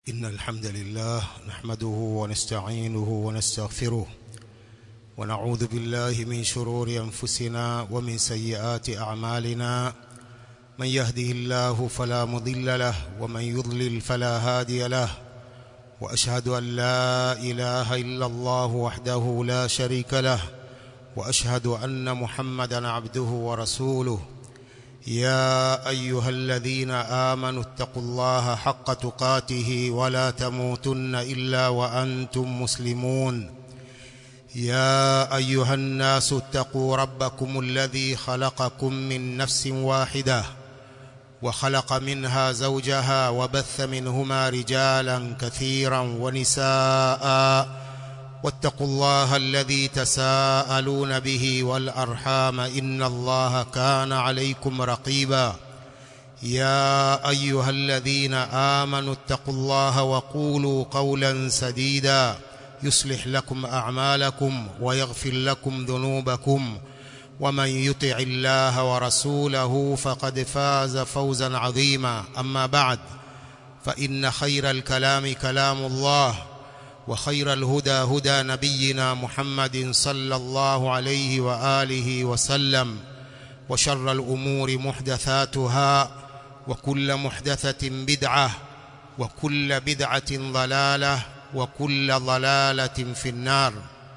إن الحمد لله نحمده ونستعينه ونستغفره ونعوذ بالله من شرور أنفسنا ومن سيئات أعمالنا من يهده الله فلا مضل له ومن يضلل فلا هادي له وأشهد أن لا إله إلا الله وحده لا شريك له وأشهد أن محمدا عبده ورسوله يا أيها الذين آمنوا اتقوا الله حق تقاته ولا تموتن إلا وأنتم مسلمون يا أيها الناس اتقوا ربكم الذي خلقكم من نفس واحدة وخلق منها زوجها وبث منهما رجالا كثيرا ونساء واتقوا الله الذي تساءلون به والأرحام إن الله كان عليكم رقيبا يا أيها الذين آمنوا اتقوا الله وقولوا قولا سديدا يصلح لكم أعمالكم ويغفر لكم ذنوبكم ومن يطع الله ورسوله فقد فاز فوزا عظيما أما بعد فإن خير الكلام كلام الله وخير الهدى هدى نبينا محمد صلى الله عليه وآله وسلم وشر الأمور محدثاتها وكل محدثة بدعة وكل بدعة ضلالة وكل ضلالة في النار.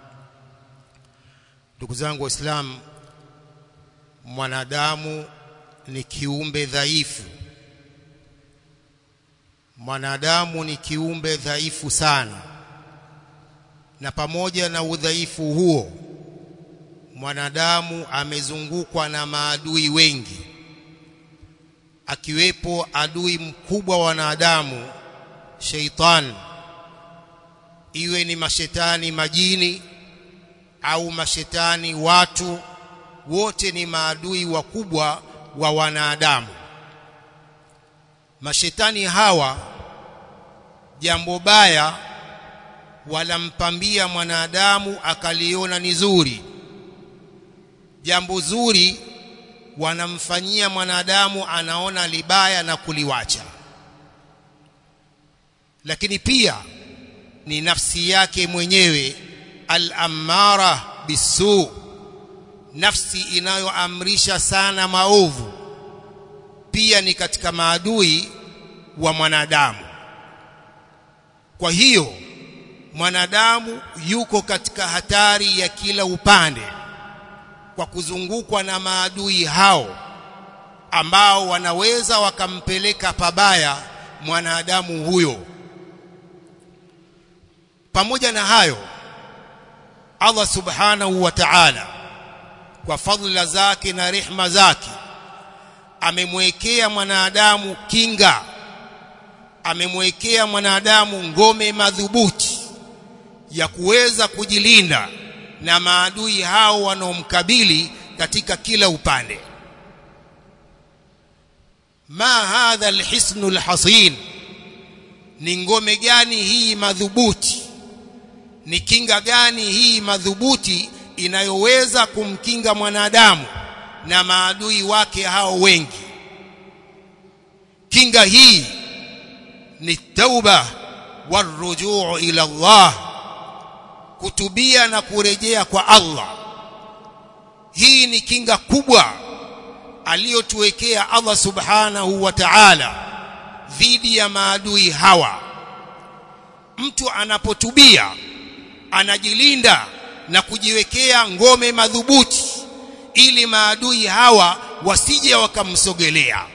Ndugu zangu Waislamu, mwanadamu ni kiumbe dhaifu. Mwanadamu ni kiumbe dhaifu sana. Na pamoja na udhaifu huo, mwanadamu amezungukwa na maadui wengi, akiwepo adui mkubwa wa wanadamu, Sheitan. Iwe ni mashetani majini au mashetani watu, wote ni maadui wakubwa wa wanadamu. Mashetani hawa jambo baya walampambia mwanadamu akaliona ni zuri, jambo zuri wanamfanyia mwanadamu anaona libaya na kuliwacha. Lakini pia ni nafsi yake mwenyewe, al-ammara bisu, nafsi inayoamrisha sana maovu, pia ni katika maadui wa mwanadamu. Kwa hiyo mwanadamu yuko katika hatari ya kila upande kwa kuzungukwa na maadui hao ambao wanaweza wakampeleka pabaya mwanadamu huyo. Pamoja na hayo, Allah subhanahu wa ta'ala kwa fadhila zake na rehema zake amemwekea mwanadamu kinga, amemwekea mwanadamu ngome madhubuti ya kuweza kujilinda na maadui hao wanaomkabili katika kila upande. Ma hadha alhisnu alhasin, ni ngome gani hii madhubuti? Ni kinga gani hii madhubuti inayoweza kumkinga mwanadamu na maadui wake hao wengi? Kinga hii ni tauba warujuu ila Allah, kutubia na kurejea kwa Allah. Hii ni kinga kubwa aliyotuwekea Allah subhanahu wa ta'ala dhidi ya maadui hawa. Mtu anapotubia anajilinda na kujiwekea ngome madhubuti ili maadui hawa wasije wakamsogelea.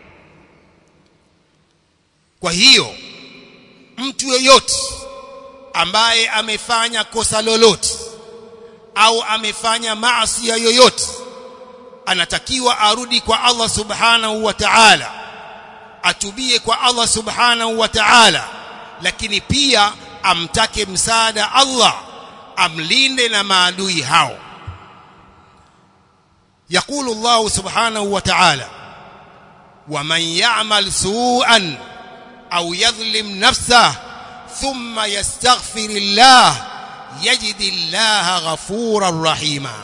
Kwa hiyo mtu yeyote ambaye amefanya kosa lolote au amefanya maasi yoyote, anatakiwa arudi kwa Allah subhanahu wa ta'ala, atubie kwa Allah subhanahu wa ta'ala, lakini pia amtake msaada Allah amlinde na maadui hao. Yaqulu Allah subhanahu wa ta'ala, وَمَنْ يَعْمَلْ سُوءًا أَوْ يَظْلِمْ نَفْسَهُ ثُمَّ يَسْتَغْفِرِ اللَّهَ يَجِدِ اللَّهَ غَفُورًا رَحِيمًا.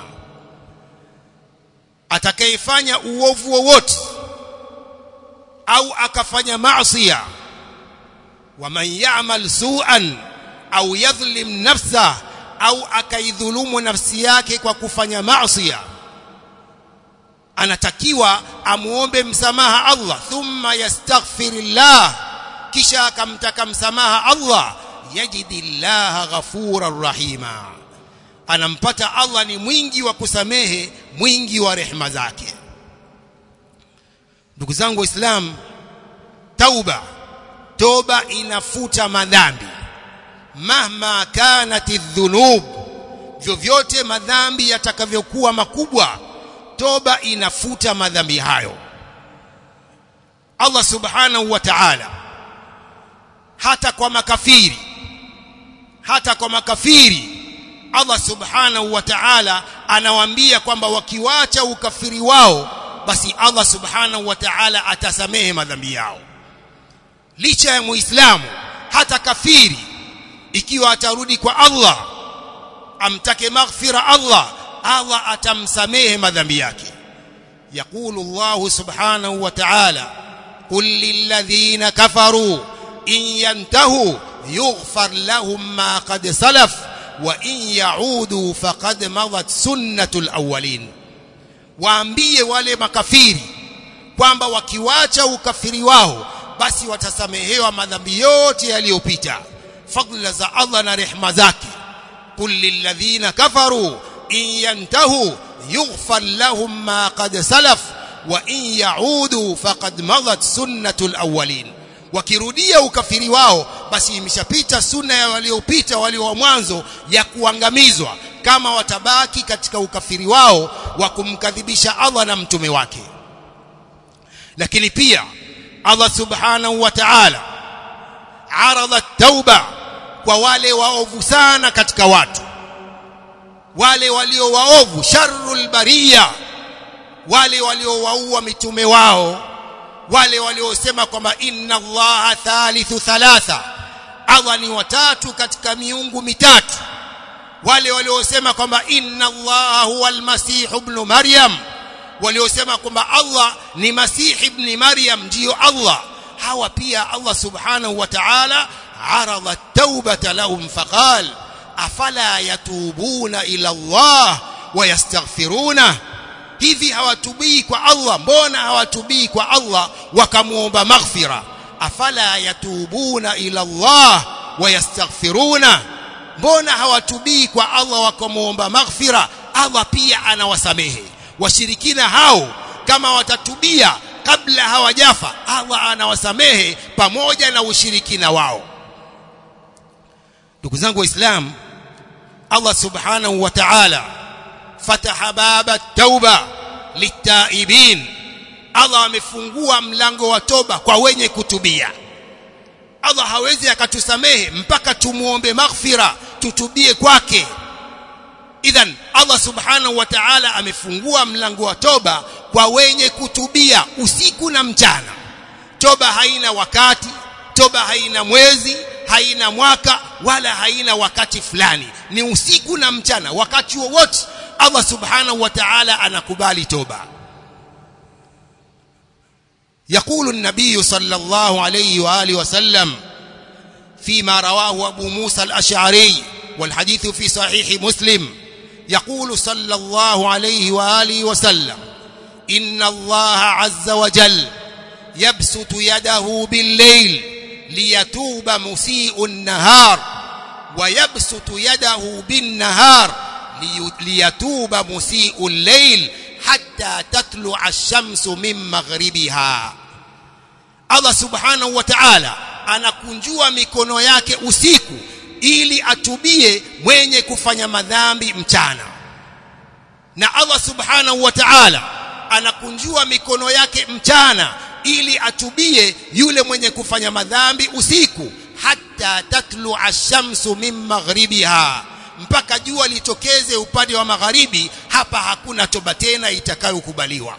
Atakayefanya uovu wowote au akafanya maasi waman ya'mal su'an au yadhlim nafsa, au akaidhulumu nafsi yake kwa kufanya maasi, anatakiwa amuombe msamaha Allah, thumma yastaghfirillah, kisha akamtaka msamaha Allah, yajidillaha ghafurar rahima, anampata Allah ni mwingi wa kusamehe, mwingi wa rehema zake. Ndugu zangu Waislamu, toba inafuta madhambi, mahma kanati dhunub, vyovyote madhambi yatakavyokuwa makubwa, toba inafuta madhambi hayo. Allah subhanahu wa ta'ala hata kwa makafiri Allah subhanahu wa ta'ala anawaambia kwamba wakiwacha ukafiri wao, basi Allah subhanahu wa ta'ala atasamehe madhambi yao. Licha ya muislamu, hata kafiri ikiwa atarudi kwa Allah, amtake maghfira Allah atamsamehe madhambi yake. Yaqulu Allah subhanahu wa ta'ala, qul lilladhina kafaru in yantahu yughfar lahum ma qad salaf wa in yaudu faqad madat sunnatul awwalin. Waambie wale makafiri kwamba wakiwacha ukafiri wao, basi watasamehewa madhambi yote yaliyopita. Fadhila za Allah na rehema zake. Qul lilladhina kafaru in yantahu yughfar lahum ma qad salaf wa in yaudu faqad madat sunnatul awwalin. Wakirudia ukafiri wao, basi imeshapita sunna ya waliopita, walio wa mwanzo, ya kuangamizwa, kama watabaki katika ukafiri wao wa kumkadhibisha Allah na mtume wake. Lakini pia Allah subhanahu wa ta'ala arada tauba kwa wale waovu sana katika watu, wale walio waovu, sharrul bariya, wale waliowaua mitume wao, wale waliosema kwamba inna Allaha thalithu thalatha, Allah ni watatu katika miungu mitatu, wale waliosema kwamba inna Allaha huwal masih ibn Maryam, waliosema kwamba Allah ni Masih ibn Maryam ndiyo Allah. Hawa pia Allah subhanahu wa ta'ala arada taubata lahum faqal afala yatubuna ila Allah wa yastaghfiruna. Hivi hawatubii kwa Allah? Mbona hawatubii kwa Allah wakamuomba maghfira? Afala yatubuna ila Allah wa yastaghfiruna. Mbona hawatubii kwa Allah wakamuomba maghfira? Allah pia anawasamehe. Washirikina hao kama watatubia kabla hawajafa, Allah anawasamehe pamoja na ushirikina wao. Ndugu zangu Waislamu, Allah subhanahu wa ta'ala fataha baba tauba litaibin. Allah amefungua mlango wa toba kwa wenye kutubia. Allah hawezi akatusamehe mpaka tumuombe maghfira, tutubie kwake. Idhan Allah subhanahu wa ta'ala amefungua mlango wa toba kwa wenye kutubia usiku na mchana. Toba haina wakati, toba haina mwezi, haina mwaka, wala haina wakati fulani. Ni usiku na mchana, wakati wowote Allah subhanahu wa ta'ala anakubali toba. يقول النبي صلى الله عليه وآله وسلم فيما رواه أبو موسى الأشعري والحديث في صحيح مسلم، يقول صلى الله عليه وآله وسلم: إن الله عز وجل يبسط يده بالليل ليتوب مسيء النهار، ويبسط يده بالنهار ليتوب مسيء الليل حتى تطلع الشمس من مغربها. Allah subhanahu wa ta'ala anakunjua mikono yake usiku ili atubie mwenye kufanya madhambi mchana, na Allah subhanahu wa ta'ala anakunjua mikono yake mchana ili atubie yule mwenye kufanya madhambi usiku, hatta tatlu ash-shamsu min maghribiha, mpaka jua litokeze upande wa magharibi. Hapa hakuna toba tena itakayokubaliwa.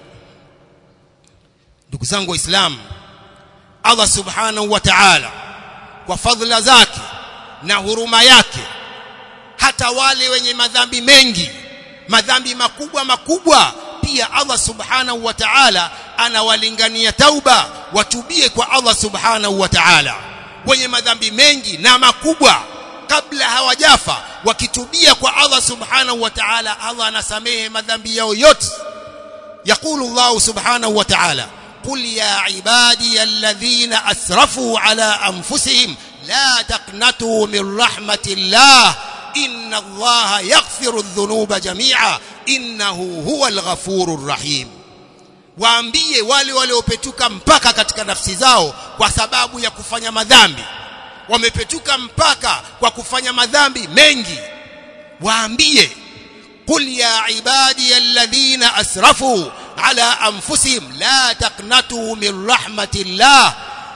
Ndugu zangu Waislamu, Allah subhanahu wa ta'ala kwa fadhila zake na huruma yake, hata wale wenye madhambi mengi, madhambi makubwa pia Allah subhanahu wa ta'ala anawalingania tauba, watubie kwa Allah subhanahu wa ta'ala. wenye madhambi mengi na makubwa kabla hawajafa wakitubia kwa Allah subhanahu wa ta'ala, Allah anasamehe madhambi yao yote. Yaqulu Allah subhanahu wa ta'ala, qul ya ibadiy alladhina asrafu ala anfusihim la taqnatu min rahmatillah inna Allaha yaghfiru adh-dhunuba jami'a innahu huwal ghafurur rahim. Waambie wale waliopetuka mpaka katika nafsi zao kwa sababu ya kufanya madhambi, wamepetuka mpaka kwa kufanya madhambi mengi, waambie qul ya ibadiy alladhina asrafu ala anfusihim la taqnatu min rahmatillah,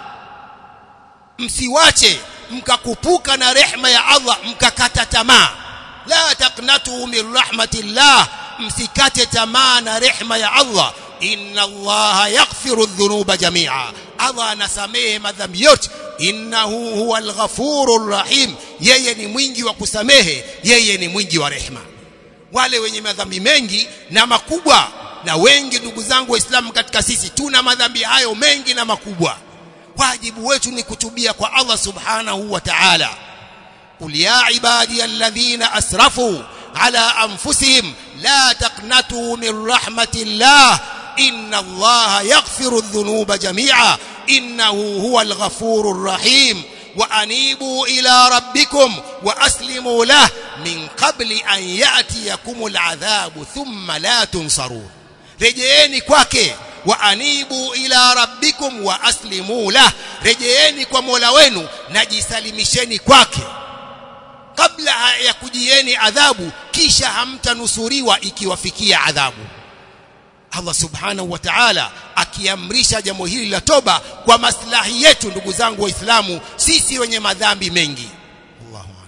msiwache mkakupuka na rehema ya Allah mkakata tamaa. La taqnatu min rahmatillah, msikate tamaa na rehema ya Allah. Inna Allaha yaghfiru adh-dhunuba jami'a, Allah anasamehe madhambi yote. Innahu huwal ghafurur rahim, yeye ni mwingi wa kusamehe, yeye ni mwingi wa rehema. Wale wenye madhambi mengi na makubwa, na wengi ndugu zangu waislamu katika sisi tuna madhambi hayo mengi na makubwa, wajibu wetu ni kutubia kwa Allah subhanahu wa ta'ala. Qul ya ibadiy alladhina asrafu ala anfusihim la taqnatu min rahmatillah inna Allaha yaghfiru adh-dhunuba jami'a innahu huwal ghafurur rahim wa anibu ila rabbikum wa aslimu lahu min qabli an ya'tiyakumul adhabu thumma la tunsarun. Rejeeni kwake, wa anibu ila rabbikum wa aslimu lahu, rejeeni kwa Mola wenu na jisalimisheni kwake kabla ya kujieni adhabu, kisha hamtanusuriwa ikiwafikia adhabu. Allah subhanahu wa ta'ala akiamrisha jambo hili la toba kwa maslahi yetu ndugu zangu waislamu sisi wenye madhambi mengi. Allahu a'lam.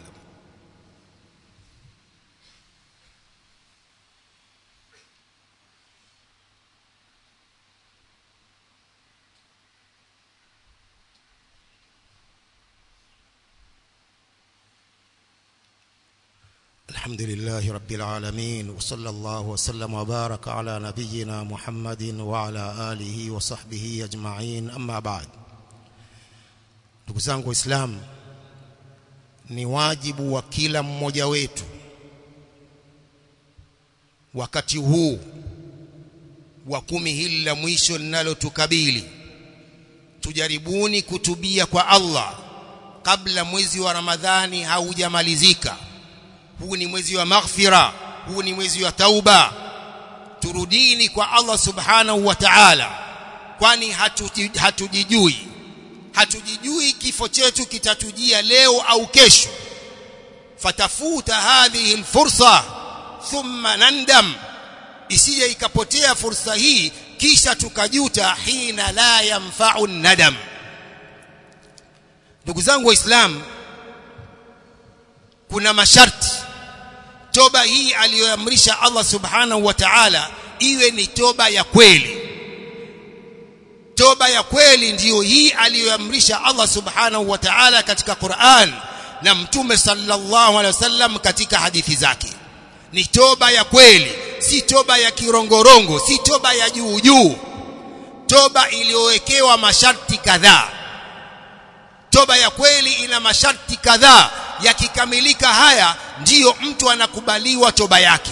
الحمد لله رب العالمين وصلى الله وسلم وبارك على نبينا محمد وعلى آله وصحبه أجمعين أما بعد. ndugu zangu waislamu, ni wajibu wa kila mmoja wetu wakati huu wa 10 hili la mwisho linalotukabili, tujaribuni kutubia kwa Allah kabla mwezi wa Ramadhani haujamalizika. Huu ni mwezi wa maghfira, huu ni mwezi wa tauba. Turudini kwa Allah subhanahu wa ta'ala, kwani hatujijui kifo chetu kitatujia leo au kesho. Fatafuta hadhihi alfursa thumma nandam, isije ikapotea fursa hii kisha tukajuta hina la yanfa'u nadam. Ndugu zangu waislamu, kuna masharti toba hii aliyoamrisha Allah subhanahu wa ta'ala iwe ni toba ya kweli. Toba ya kweli ndiyo hii aliyoamrisha Allah subhanahu wa ta'ala katika Qur'an na Mtume sallallahu alaihi wasallam katika hadithi zake. Ni toba ya kweli, si toba ya kirongorongo, si toba ya juu juu. Toba iliyowekewa masharti kadhaa. Toba ya kweli ina masharti kadhaa, yakikamilika haya ndiyo mtu anakubaliwa toba yake.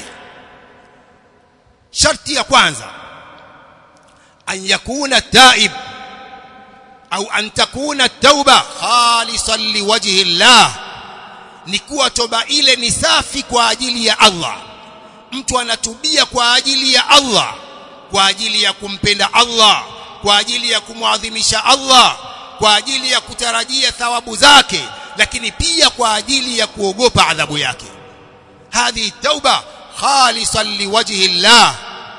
Sharti ya kwanza, an yakuna taib au an takuna tauba khalisan liwajhi Allah, ni kuwa toba ile ni safi kwa ajili ya Allah. Mtu anatubia kwa ajili ya Allah, kwa ajili ya kumpenda Allah, kwa ajili ya kumwadhimisha Allah, kwa ajili ya kutarajia thawabu zake, lakini pia kwa ajili ya kuogopa adhabu yake. Hadhi tauba khalisan liwajhi Allah.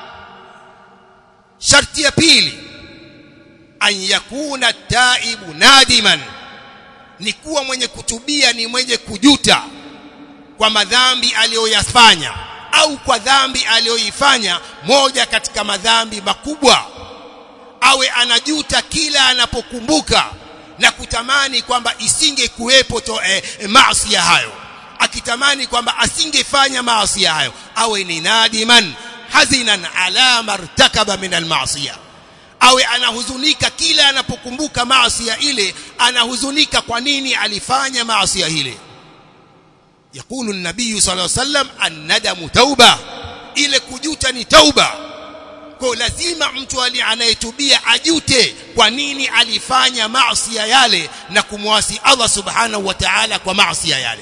Sharti ya pili, an yakuna taibu nadiman, ni kuwa mwenye kutubia ni mwenye kujuta kwa madhambi aliyoyafanya au kwa dhambi aliyoifanya moja katika madhambi makubwa. Awe anajuta kila anapokumbuka na kutamani kwamba isinge kuwepo maasi hayo, akitamani kwamba asingefanya maasi hayo. Awe ni nadiman hazinan ala martakaba min almaasiya, awe anahuzunika kila anapokumbuka maasi ile, anahuzunika kwa nini alifanya maasi ile. Yakulu an-nabii sallallahu alayhi wasallam an-nadamu tauba, ile kujuta ni tauba. Kwa lazima mtu anayetubia ajute kwa nini alifanya maasi yale na kumwasi Allah subhanahu wa ta'ala kwa maasi yale.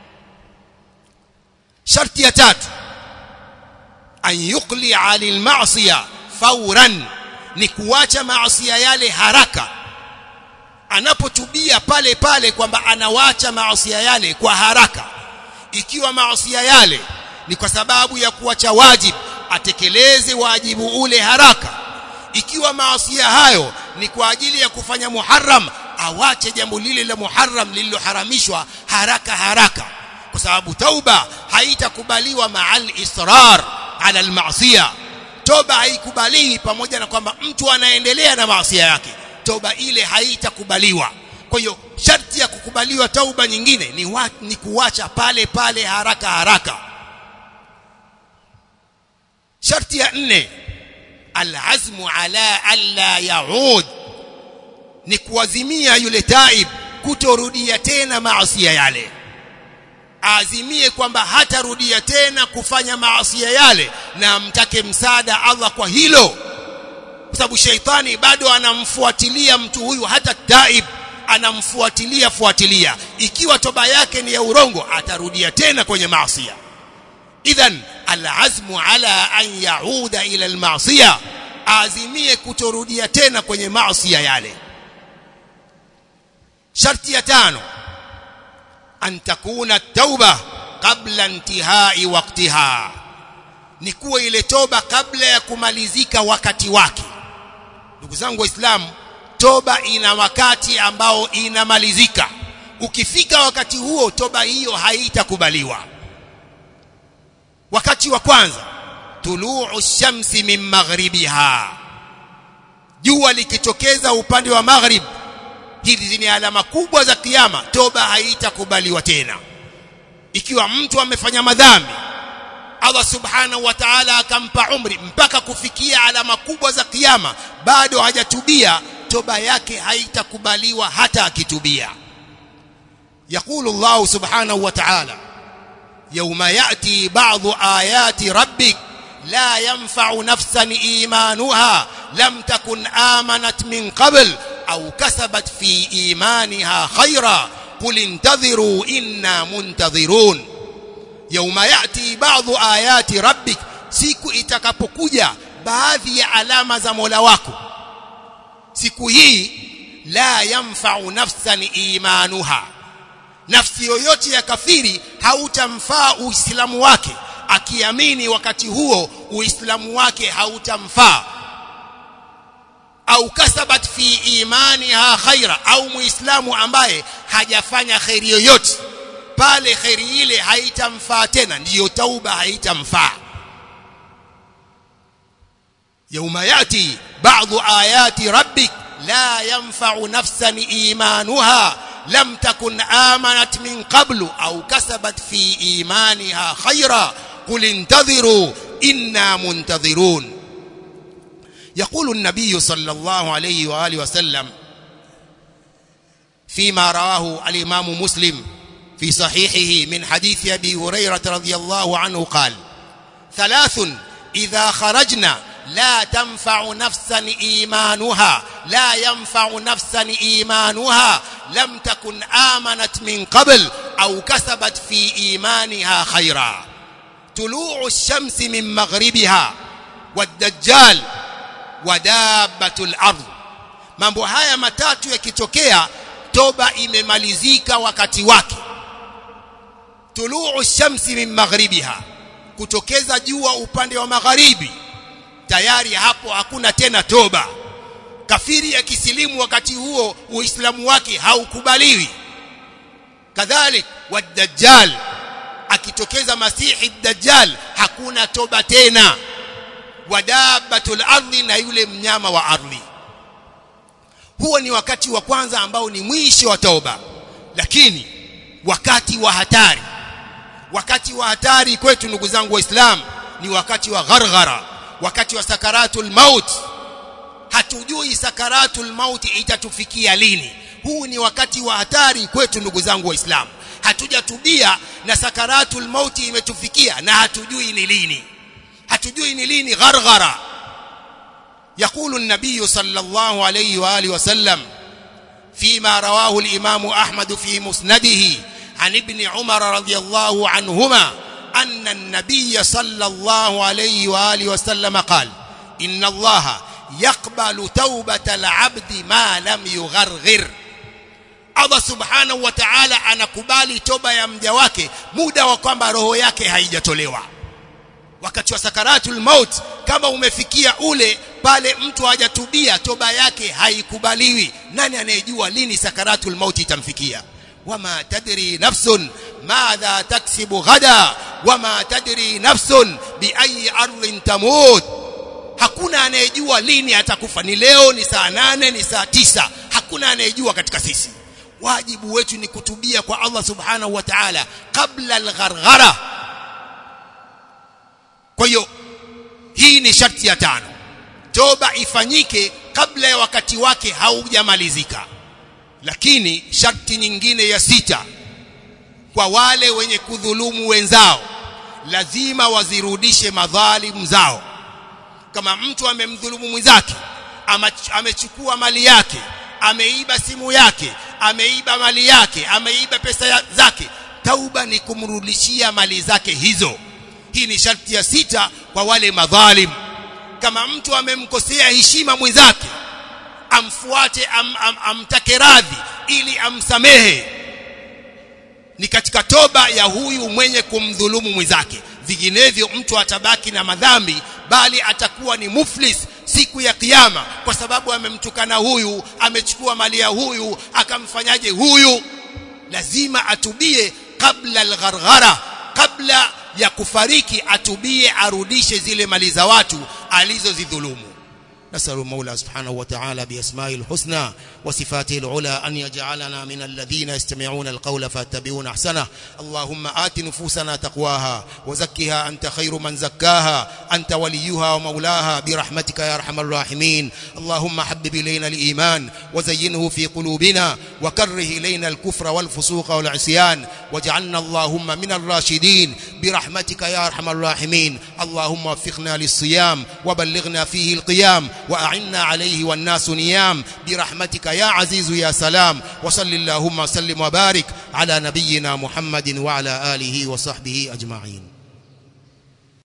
Sharti ya tatu, an yuqli 'anil ma'siyah fawran, ni kuacha maasi yale haraka. Anapotubia pale pale kwamba anawacha maasi yale kwa haraka. Ikiwa maasi yale ni kwa sababu ya kuacha wajibu, atekeleze wajibu ule haraka. Ikiwa maasi hayo ni kwa ajili ya kufanya muharram, awache jambo lile la muharram lililoharamishwa haraka haraka, kwa sababu tauba haitakubaliwa ma'al israr ala al-ma'siyah. Toba haikubaliwi pamoja na kwamba mtu anaendelea na maasi yake, toba ile haitakubaliwa. Kwa hiyo sharti ya kukubaliwa tauba nyingine ni kuacha pale pale haraka haraka. Sharti ya 4, al-azmu ala alla yaud, ni kuazimia yule taib kutorudia tena maasi yale. Azimie kwamba hatarudia tena kufanya maasi yale, na amtake msaada Allah kwa hilo, kwa sababu shaitani bado anamfuatilia mtu huyu, hata taib anamfuatilia. Ikiwa toba yake ni ya urongo, atarudia tena kwenye maasi. Idhan al-azmu ala an yauda ila al-ma'siyah, azimie kutorudia tena kwenye maasi yale. Sharti ya 5, an takuna tauba qabla intihai waqtiha, ni kuwa ile toba kabla ya kumalizika wakati wake. Ndugu zangu Waislamu, toba ina wakati ambao inamalizika. Ukifika wakati huo, toba hiyo haitakubaliwa. Wakati wa kwanza, tuluu shamsi min maghribiha, jua likitokeza upande wa maghrib. Hizi ni alama kubwa za kiyama. Toba haitakubaliwa tena. Ikiwa mtu amefanya madhambi, Allah subhanahu wa ta'ala akampa umri mpaka kufikia alama kubwa za kiyama, bado hajatubia, toba yake haitakubaliwa hata akitubia. Yaqulu Allah subhanahu wa ta'ala, yawma ya'ti ba'dhu ayati rabbik la yanfa'u nafsan imanuha lam takun amanat min qabl au kasabat fi imaniha khaira qul intadhiru inna muntadhirun. Yawma ya'ti ba'dhu ayati rabbik, siku itakapokuja baadhi ya alama za Mola wako, siku hii la yanfa'u nafsan imanuha, nafsi yoyote ya kafiri hautamfaa uislamu wake. Akiamini wakati huo, uislamu wake hautamfaa. Au kasabat fi imaniha khaira, au muislamu ambaye hajafanya khairi yoyote, pale khairi ile haitamfaa tena, ndiyo tauba haitamfaa. Yawma yati ba'dhu ayati rabbik la yanfa'u nafsan imanuha lam takun amanat min qablu au kasabat fi imaniha khaira qul intadhiru inna muntadhirun. يقول النبي صلى الله عليه وآله وسلم فيما رواه الإمام مسلم في صحيحه من حديث أبي هريرة رضي الله عنه قال: 3 إذا خرجنا لا تنفع نفسا إيمانها لا ينفع نفسا إيمانها لم تكن آمنت من قبل أو كسبت في إيمانها خيرا: طلوع الشمس من مغربها والدجال ودابة الأرض. Mambo haya matatu yakitokea, toba imemalizika wakati wake. Tuluu shamsi min maghribiha, kutokeza jua upande wa magharibi, tayari hapo hakuna tena toba. Kafiri akisilimu wakati huo, uislamu wake haukubaliwi. Kadhalik wadajjal, akitokeza masihi dajjal, hakuna toba tena. Wadabatul ardhi, na yule mnyama wa ardhi. Huo ni wakati wa kwanza ambao ni mwisho wa toba. Lakini wakati wa hatari kwetu ndugu zangu Waislamu ni wakati wa gharghara, wakati wa sakaratul maut. hatujui sakaratul mauti itatufikia lini. Huu ni wakati wa hatari kwetu ndugu zangu waislamu. Hatujatubia na sakaratul mauti imetufikia na hatujui ni lini. Hatujui ni lini gharghara. يقول النبي صلى الله عليه وآله وسلم فيما رواه الإمام أحمد في مسنده عن ابن عمر رضي الله عنهما أن النبي صلى الله عليه وآله وسلم قال إن الله يقبل توبة العبد ما لم يغرغر. Allah subhanahu wa ta'ala anakubali toba ya mja wake muda wa kwamba roho yake haijatolewa. Wakati wa sakaratul maut kama umefikia ule pale mtu hajatubia, toba yake haikubaliwi. Nani anayejua lini sakaratul maut itamfikia? Wama tadri nafsun madha taksibu ghada wama tadri nafsun bi ayi ardhin tamut. Hakuna anayejua lini atakufa. Ni leo, ni saa 8, ni saa 9. Hakuna anayejua katika sisi. Wajibu wetu ni kutubia kwa Allah subhanahu wa ta'ala kabla al-gharghara. Kwa hiyo hii ni sharti ya 5. Toba ifanyike kabla ya wakati wake haujamalizika. Lakini sharti nyingine ya 6, kwa wale wenye kudhulumu wenzao lazima wazirudishe madhalimu zao. Kama mtu amemdhulumu mwenzake, amechukua mali yake, ameiba simu yake, ameiba mali yake, ameiba pesa zake, tauba ni kumrudishia mali zake hizo. Hii ni sharti ya 6 kwa wale madhalim. Kama mtu amemkosea heshima mwenzake, amfuate, amtake radhi ili amsamehe. Ni katika toba ya huyu mwenye kumdhulumu mwenzake. Vinginevyo mtu atabaki na madhambi, bali atakuwa ni muflis siku ya kiyama, kwa sababu amemtukana huyu, amechukua mali ya huyu, akamfanyaje huyu. Lazima atubie kabla al-gharghara, kabla ya kufariki atubie, arudishe zile mali za watu alizozidhulumu. نسأل المولى سبحانه وتعالى بأسمائه الحسنى وصفاته العلى أن يجعلنا من الذين يستمعون القول فاتبعون أحسنه. اللهم آت نفوسنا تقواها وزكها أنت خير من زكاها أنت وليها ومولاها برحمتك يا أرحم الراحمين. اللهم حبب إلينا الإيمان وزينه في قلوبنا وكره إلينا الكفر والفسوق والعصيان واجعلنا اللهم من الراشدين برحمتك يا أرحم الراحمين. اللهم وفقنا للصيام وبلغنا فيه القيام وأعنا عليه والناس نيام برحمتك يا عزيز يا سلام. وصل اللهم وسلم وبارك على نبينا محمد وعلى آله وصحبه أجمعين.